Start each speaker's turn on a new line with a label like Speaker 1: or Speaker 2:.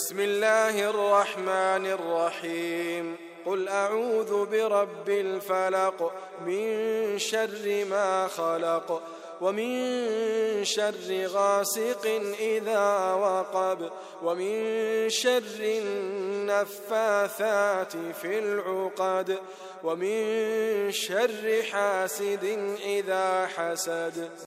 Speaker 1: بسم الله الرحمن الرحيم قل أعوذ برب الفلق من شر ما خلق ومن شر غاسق إذا وقب ومن شر النفاثات في العقد ومن شر حاسد إذا حسد.